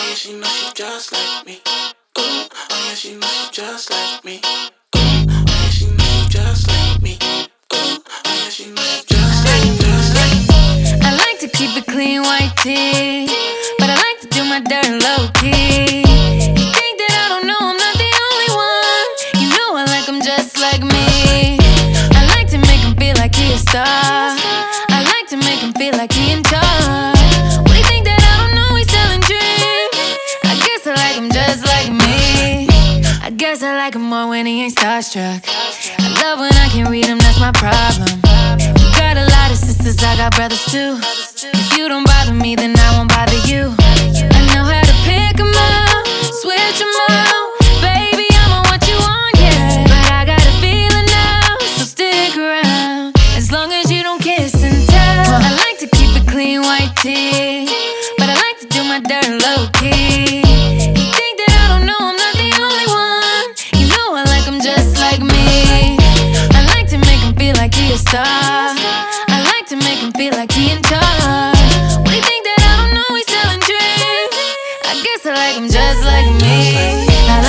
yeah, she know she just like me. Ooh, oh yeah, she know she just like me. Ooh, oh yeah, she know she just like me. Ooh, oh yeah, she know she just like me. I like to keep it clean, white tee, but I like to do my dirt low key. You think that I don't know I'm not the only one? You know I like him just like me. I like to make him feel like he a star. I like to make him feel like he in charge. What do you think that I don't know? He's selling dreams. I guess I like him just like me. I guess I like him more when he ain't starstruck. I love when I can read him, that's my problem. You got a lot of sisters, I got brothers too. If you don't bother me, then I won't bother you. I know how to pick 'em out, switch 'em out. Baby, I'm on what you want, yeah. But I got a feeling now, so stick around. As long as you don't kiss and tell. I like to keep it clean, white tee, but I like to do my dirt low key. You think that I don't know I'm not the only one? You know I like him just like me. I like to make him feel like he a star. I like to make him feel like he in charge. What do you think that I don't know? He's selling dreams. I guess I like him just like me.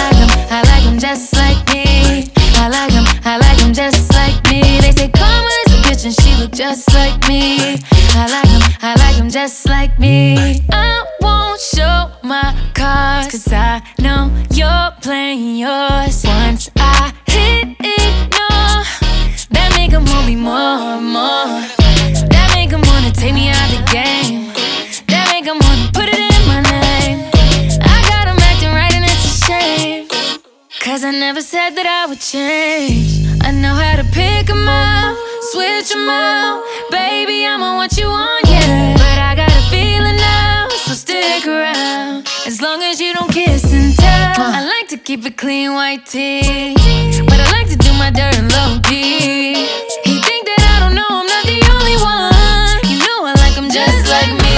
I like him just like me. I like him just like me. They say Karma's a bitch and she look just like me. I like him just like me. I won't show my cards, 'cause I know you're playing yours. Once I hit ignore, that make him want me more and more. That make him wanna take me out the game. That make him wanna put it in my name. I got him acting right and it's a shame, 'cause I never said that I would change. I know how to pick 'em out, switch 'em out. Baby, I'm on what you want, yeah. But I got a feeling now, so stick around. As long as you don't kiss and tell. I like to keep it clean, white tee, but I like to do my dirt low key. He think that I don't know I'm not the only one. You know I like him just like me.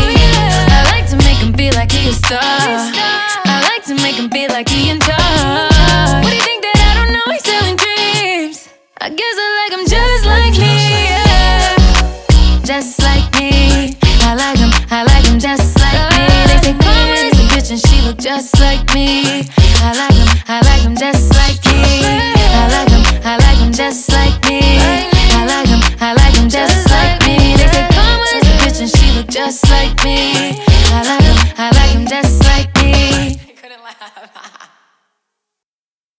I like to make him feel like he a star. I like to make him feel like he in charge. What do you think that I don't know? He's selling dreams. I guess I like him just like me, yeah. Just like me. I like him just like me. They say Karma's a bitch and she look just like me. I like him just like me. I like him just like